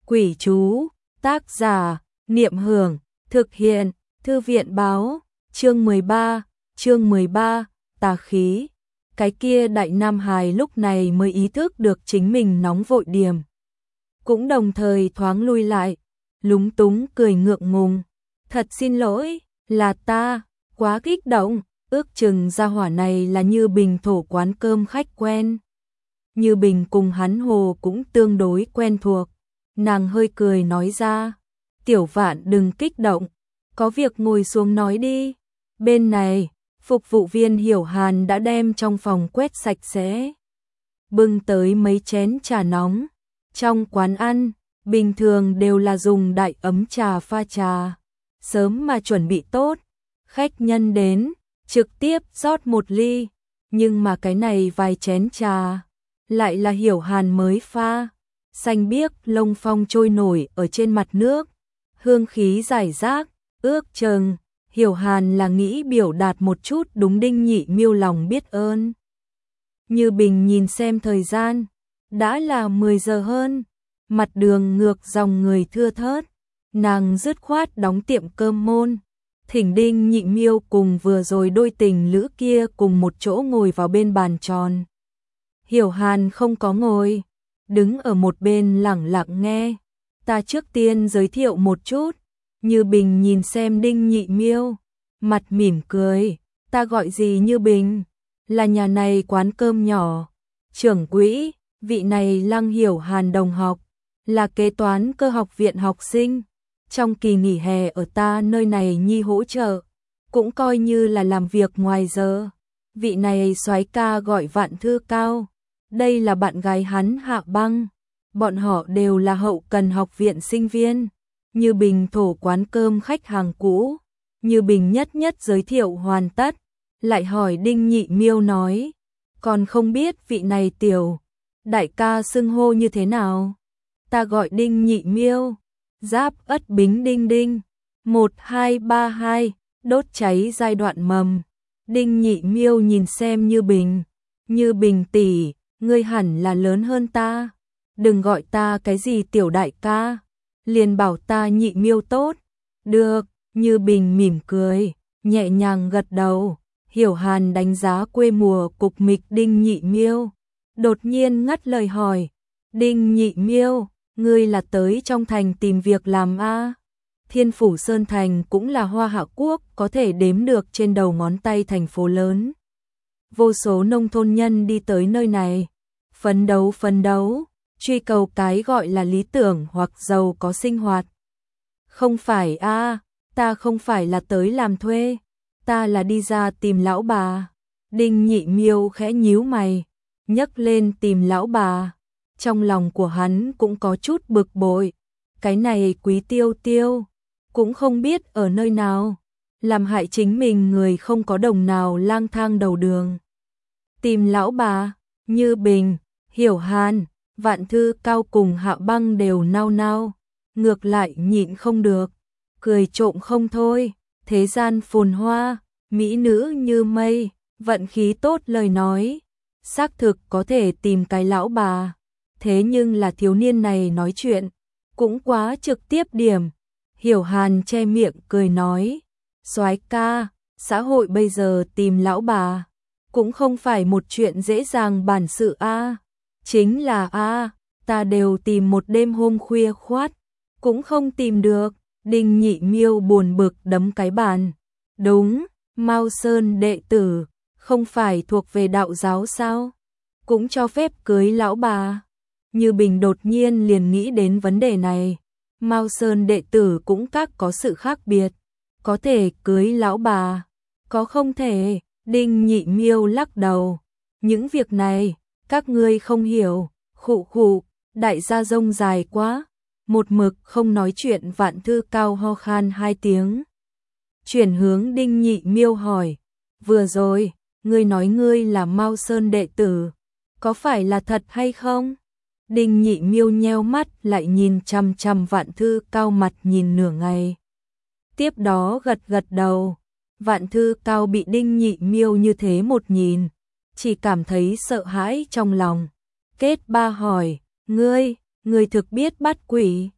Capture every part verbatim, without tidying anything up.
Quỷ chú, tác giả, Niệm Hưởng, thực hiện, Thư viện báo, chương mười ba, chương mười ba, tà khí. Cái kia đại nam hài lúc này mới ý thức được chính mình nóng vội điểm. Cũng đồng thời thoáng lui lại, lúng túng cười ngượng ngùng. Thật xin lỗi, là ta, quá kích động, ước chừng gia hỏa này là Như Bình thổ quán cơm khách quen. Như Bình cùng hắn hồ cũng tương đối quen thuộc. Nàng hơi cười nói ra, Tiểu Vạn đừng kích động, có việc ngồi xuống nói đi. Bên này, phục vụ viên Hiểu Hàn đã đem trong phòng quét sạch sẽ, bưng tới mấy chén trà nóng. Trong quán ăn, bình thường đều là dùng đại ấm trà pha trà, sớm mà chuẩn bị tốt, khách nhân đến, trực tiếp rót một ly, nhưng mà cái này vài chén trà, lại là Hiểu Hàn mới pha. Xanh biếc lông phong trôi nổi ở trên mặt nước, hương khí rải rác, ước chừng Hiểu Hàn là nghĩ biểu đạt một chút đúng Đinh Nhị Miêu lòng biết ơn. Như Bình nhìn xem thời gian, đã là mười giờ hơn, mặt đường ngược dòng người thưa thớt, nàng dứt khoát đóng tiệm cơm môn, thỉnh Đinh Nhị Miêu cùng vừa rồi đôi tình lữ kia cùng một chỗ ngồi vào bên bàn tròn. Hiểu Hàn không có ngồi, đứng ở một bên lẳng lặng nghe. Ta trước tiên giới thiệu một chút. Như Bình nhìn xem Đinh Nhị Miêu, mặt mỉm cười. Ta gọi gì Như Bình, là nhà này quán cơm nhỏ. Trưởng quỹ, vị này Lăng Hiểu Hàn đồng học, là kế toán cơ học viện học sinh. Trong kỳ nghỉ hè ở ta nơi này nhi hỗ trợ, cũng coi như là làm việc ngoài giờ. Vị này soái ca gọi Vạn Thư Cao. Đây là bạn gái hắn Hạ Băng, bọn họ đều là hậu cần học viện sinh viên. Như Bình thổ quán cơm khách hàng cũ, Như Bình nhất nhất giới thiệu hoàn tất, lại hỏi Đinh Nhị Miêu nói, còn không biết vị này Tiểu đại ca xưng hô như thế nào. Ta gọi Đinh Nhị Miêu. Giáp Ất Bính Đinh Đinh, một hai ba hai, đốt cháy giai đoạn mầm. Đinh Nhị Miêu nhìn xem Như Bình, Như Bình tỷ, ngươi hẳn là lớn hơn ta, đừng gọi ta cái gì tiểu đại ca, liền bảo ta Nhị Miêu tốt. Được, Như Bình mỉm cười, nhẹ nhàng gật đầu. Hiểu Hàn đánh giá quê mùa cục mịch Đinh Nhị Miêu, đột nhiên ngắt lời hỏi, Đinh Nhị Miêu, ngươi là tới trong thành tìm việc làm a? À? Thiên Phủ Sơn Thành cũng là Hoa Hạ Quốc có thể đếm được trên đầu ngón tay thành phố lớn. Vô số nông thôn nhân đi tới nơi này, phấn đấu phấn đấu, truy cầu cái gọi là lý tưởng hoặc giàu có sinh hoạt. Không phải a, à, ta không phải là tới làm thuê, ta là đi ra tìm lão bà. Đinh Nhị Miêu khẽ nhíu mày, nhấc lên tìm lão bà. Trong lòng của hắn cũng có chút bực bội, cái này Quý Tiêu Tiêu cũng không biết ở nơi nào, làm hại chính mình người không có đồng nào lang thang đầu đường. Tìm lão bà, Như Bình, Hiểu Hàn, Vạn Thư Cao cùng Hạ Băng đều nao nao, ngược lại nhịn không được, cười trộm không thôi. Thế gian phồn hoa, mỹ nữ như mây, vận khí tốt lời nói, xác thực có thể tìm cái lão bà. Thế nhưng là thiếu niên này nói chuyện cũng quá trực tiếp điểm. Hiểu Hàn che miệng cười nói, soái ca, xã hội bây giờ tìm lão bà cũng không phải một chuyện dễ dàng bản sự a. À. Chính là a, à, ta đều tìm một đêm hôm khuya khoát cũng không tìm được. Đinh Nhị Miêu buồn bực đấm cái bàn. Đúng, Mao Sơn đệ tử không phải thuộc về đạo giáo sao, cũng cho phép cưới lão bà. Như Bình đột nhiên liền nghĩ đến vấn đề này. Mao Sơn đệ tử cũng các có sự khác biệt, có thể cưới lão bà, có không thể. Đinh Nhị Miêu lắc đầu, những việc này các ngươi không hiểu. Khụ khụ, đại gia rông dài quá. Một mực không nói chuyện Vạn Thư Cao ho khan hai tiếng, chuyển hướng Đinh Nhị Miêu hỏi, vừa rồi ngươi nói ngươi là Mao Sơn đệ tử, có phải là thật hay không? Đinh Nhị Miêu nheo mắt lại nhìn chằm chằm Vạn Thư Cao mặt nhìn nửa ngày, tiếp đó gật gật đầu. Vạn Thư Cao bị Đinh Nhị Miêu như thế một nhìn, chỉ cảm thấy sợ hãi trong lòng. Kết ba hỏi, ngươi, ngươi thực biết bắt quỷ?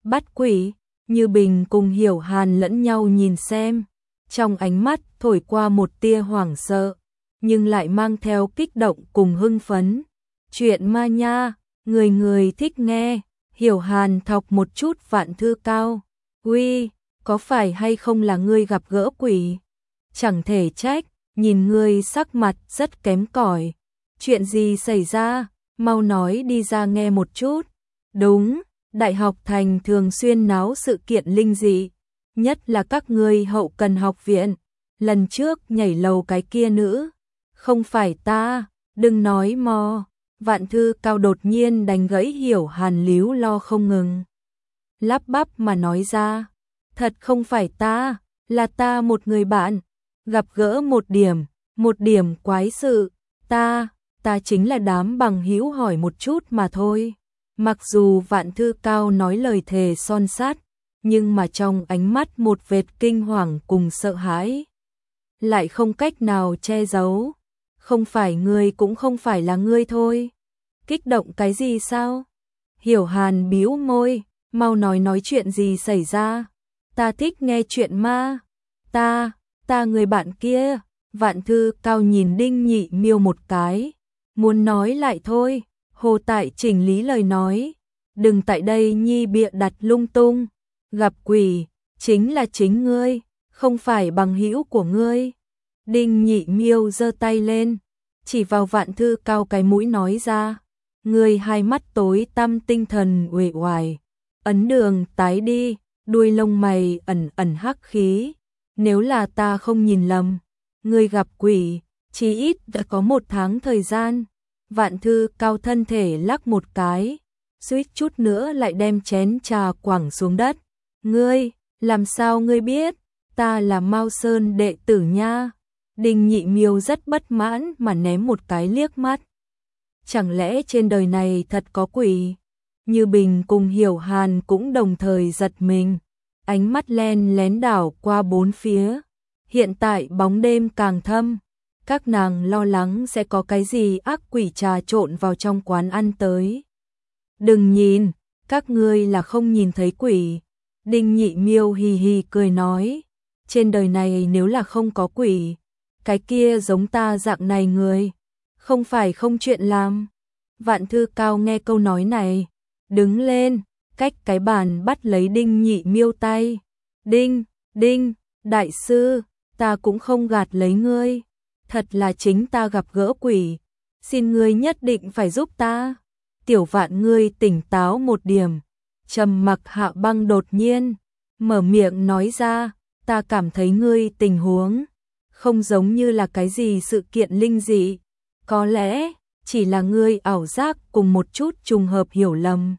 Bắt quỷ, Như Bình cùng Hiểu Hàn lẫn nhau nhìn xem, trong ánh mắt thổi qua một tia hoảng sợ, nhưng lại mang theo kích động cùng hưng phấn. Chuyện ma nha, người người thích nghe. Hiểu Hàn thọc một chút Vạn Thư Cao. Uy, có phải hay không là ngươi gặp gỡ quỷ? Chẳng thể trách, nhìn ngươi sắc mặt rất kém cỏi. Chuyện gì xảy ra? Mau nói đi ra nghe một chút. Đúng, Đại học Thành thường xuyên náo sự kiện linh dị, nhất là các ngươi hậu cần học viện. Lần trước nhảy lầu cái kia nữ, không phải ta, đừng nói mò. Vạn Thư Cao đột nhiên đánh gãy Hiểu Hàn líu lo không ngừng. Lắp bắp mà nói ra, thật không phải ta, là ta một người bạn, gặp gỡ một điểm, một điểm quái sự, ta, ta chính là đám bằng hữu hỏi một chút mà thôi. Mặc dù Vạn Thư Cao nói lời thề son sắt, nhưng mà trong ánh mắt một vệt kinh hoàng cùng sợ hãi, lại không cách nào che giấu. Không phải ngươi cũng không phải là ngươi thôi. Kích động cái gì sao? Hiểu Hàn bĩu môi, mau nói nói chuyện gì xảy ra. Ta thích nghe chuyện ma. Ta, ta người bạn kia. Vạn Thư Cao nhìn Đinh Nhị Miêu một cái, muốn nói lại thôi. Hồ Tại chỉnh lý lời nói, đừng tại đây nhi bịa đặt lung tung. Gặp quỷ, chính là chính ngươi, không phải bằng hữu của ngươi. Đinh Nhị Miêu giơ tay lên, chỉ vào Vạn Thư Cao cái mũi nói ra. Ngươi hai mắt tối tăm, tinh thần uể oải, ấn đường tái đi, đuôi lông mày ẩn ẩn hắc khí. Nếu là ta không nhìn lầm, ngươi gặp quỷ, chí ít đã có một tháng thời gian. Vạn Thư Cao thân thể lắc một cái, suýt chút nữa lại đem chén trà quẳng xuống đất. Ngươi, làm sao ngươi biết? Ta là Mao Sơn đệ tử nha. Đinh Nhị Miêu rất bất mãn mà ném một cái liếc mắt. Chẳng lẽ trên đời này thật có quỷ? Như Bình cùng Hiểu Hàn cũng đồng thời giật mình, ánh mắt len lén đảo qua bốn phía. Hiện tại bóng đêm càng thâm, các nàng lo lắng sẽ có cái gì ác quỷ trà trộn vào trong quán ăn tới. Đừng nhìn, các ngươi là không nhìn thấy quỷ. Đinh Nhị Miêu hì hì cười nói, trên đời này nếu là không có quỷ, cái kia giống ta dạng này người, không phải không chuyện làm. Vạn Thư Cao nghe câu nói này, đứng lên, cách cái bàn bắt lấy Đinh Nhị Miêu tay. Đinh, Đinh, đại sư, ta cũng không gạt lấy ngươi, thật là chính ta gặp gỡ quỷ, xin ngươi nhất định phải giúp ta. Tiểu Vạn, ngươi tỉnh táo một điểm. Trầm mặc Hạ Băng đột nhiên mở miệng nói ra, ta cảm thấy ngươi tình huống không giống như là cái gì sự kiện linh dị, có lẽ chỉ là ngươi ảo giác cùng một chút trùng hợp hiểu lầm.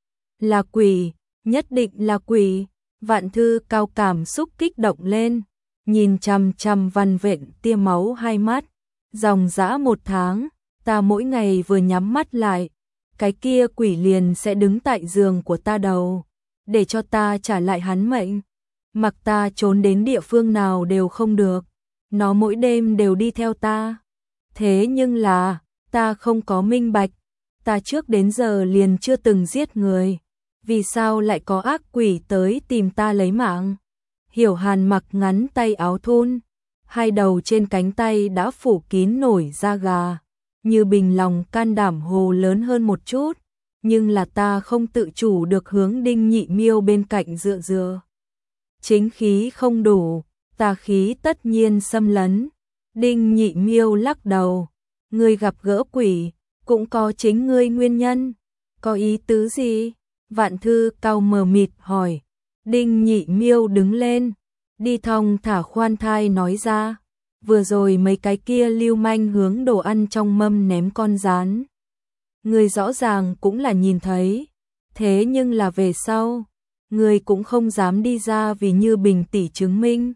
Là quỷ, nhất định là quỷ. Vạn Thư Cao cảm xúc kích động lên, nhìn chằm chằm văn vện tia máu hai mắt. Dòng dã một tháng, ta mỗi ngày vừa nhắm mắt lại, cái kia quỷ liền sẽ đứng tại giường của ta đầu, để cho ta trả lại hắn mệnh. Mặc ta trốn đến địa phương nào đều không được, nó mỗi đêm đều đi theo ta. Thế nhưng là, ta không có minh bạch, ta trước đến giờ liền chưa từng giết người, vì sao lại có ác quỷ tới tìm ta lấy mạng? Hiểu Hàn mặc ngắn tay áo thun, hai đầu trên cánh tay đã phủ kín nổi da gà. Như Bình lòng can đảm hồ lớn hơn một chút, nhưng là ta không tự chủ được hướng Đinh Nhị Miêu bên cạnh dựa dựa. Chính khí không đủ, tà khí tất nhiên xâm lấn. Đinh Nhị Miêu lắc đầu, ngươi gặp gỡ quỷ, cũng có chính ngươi nguyên nhân. Có ý tứ gì? Vạn Thư Cao mờ mịt hỏi. Đinh Nhị Miêu đứng lên, đi thong thả khoan thai nói ra. Vừa rồi mấy cái kia lưu manh hướng đồ ăn trong mâm ném con gián, người rõ ràng cũng là nhìn thấy, thế nhưng là về sau, người cũng không dám đi ra vì Như Bình tỷ chứng minh.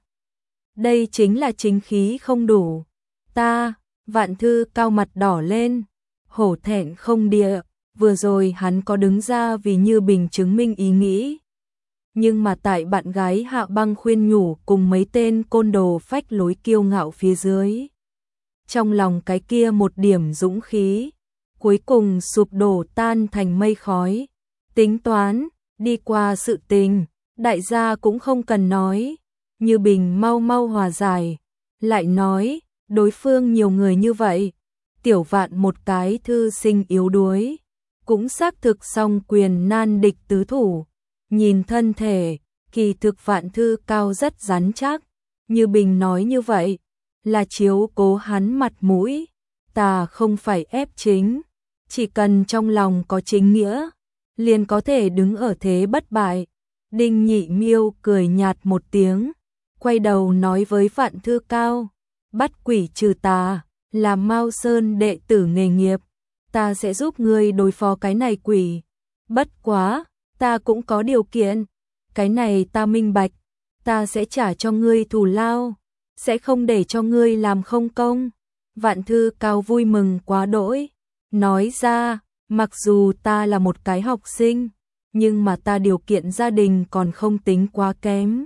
Đây chính là chính khí không đủ. Ta, Vạn Thư Cao mặt đỏ lên, hổ thẹn không địa, vừa rồi hắn có đứng ra vì Như Bình chứng minh ý nghĩ. Nhưng mà tại bạn gái Hạ Băng khuyên nhủ cùng mấy tên côn đồ phách lối kiêu ngạo phía dưới, trong lòng cái kia một điểm dũng khí, cuối cùng sụp đổ tan thành mây khói. Tính toán, đi qua sự tình, đại gia cũng không cần nói, Như Bình mau mau hòa giải, lại nói, đối phương nhiều người như vậy, Tiểu Vạn một cái thư sinh yếu đuối, cũng xác thực song quyền nan địch tứ thủ, nhìn thân thể, kỳ thực Vạn Thư Cao rất rắn chắc, Như Bình nói như vậy, là chiếu cố hắn mặt mũi, ta không phải ép chính, chỉ cần trong lòng có chính nghĩa, liền có thể đứng ở thế bất bại. Đinh Nhị Miêu cười nhạt một tiếng, quay đầu nói với Vạn Thư Cao, bắt quỷ trừ tà, là Mao Sơn đệ tử nghề nghiệp, ta sẽ giúp ngươi đối phó cái này quỷ. Bất quá, ta cũng có điều kiện, cái này ta minh bạch, ta sẽ trả cho ngươi thù lao, sẽ không để cho ngươi làm không công. Vạn Thư Cao vui mừng quá đỗi, nói ra, mặc dù ta là một cái học sinh, nhưng mà ta điều kiện gia đình còn không tính quá kém.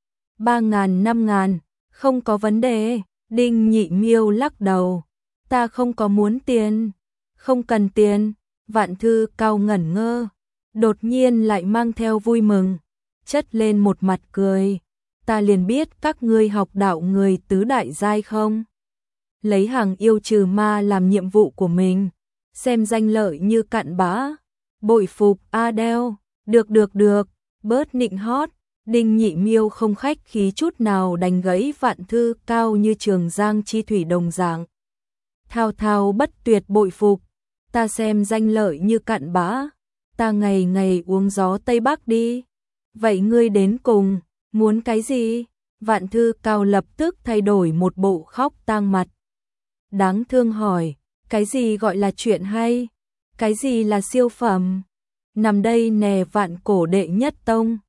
Ba ngàn năm ngàn, không có vấn đề. Đinh Nhị Miêu lắc đầu, ta không có muốn tiền, không cần tiền. Vạn Thư Cao ngẩn ngơ, đột nhiên lại mang theo vui mừng, chất lên một mặt cười, ta liền biết các ngươi học đạo người tứ đại giai không. Lấy hàng yêu trừ ma làm nhiệm vụ của mình, xem danh lợi như cặn bã, bội phục Adele, được được được, bớt nịnh hót. Đinh Nhị Miêu không khách khí chút nào đánh gãy Vạn Thư Cao như trường giang chi thủy đồng dạng. Thao thao bất tuyệt bội phục, ta xem danh lợi như cặn bã, ta ngày ngày uống gió Tây Bắc đi. Vậy ngươi đến cùng, muốn cái gì? Vạn Thư Cao lập tức thay đổi một bộ khóc tang mặt. Đáng thương hỏi, cái gì gọi là chuyện hay? Cái gì là siêu phẩm? Nằm đây nè Vạn Cổ đệ nhất tông.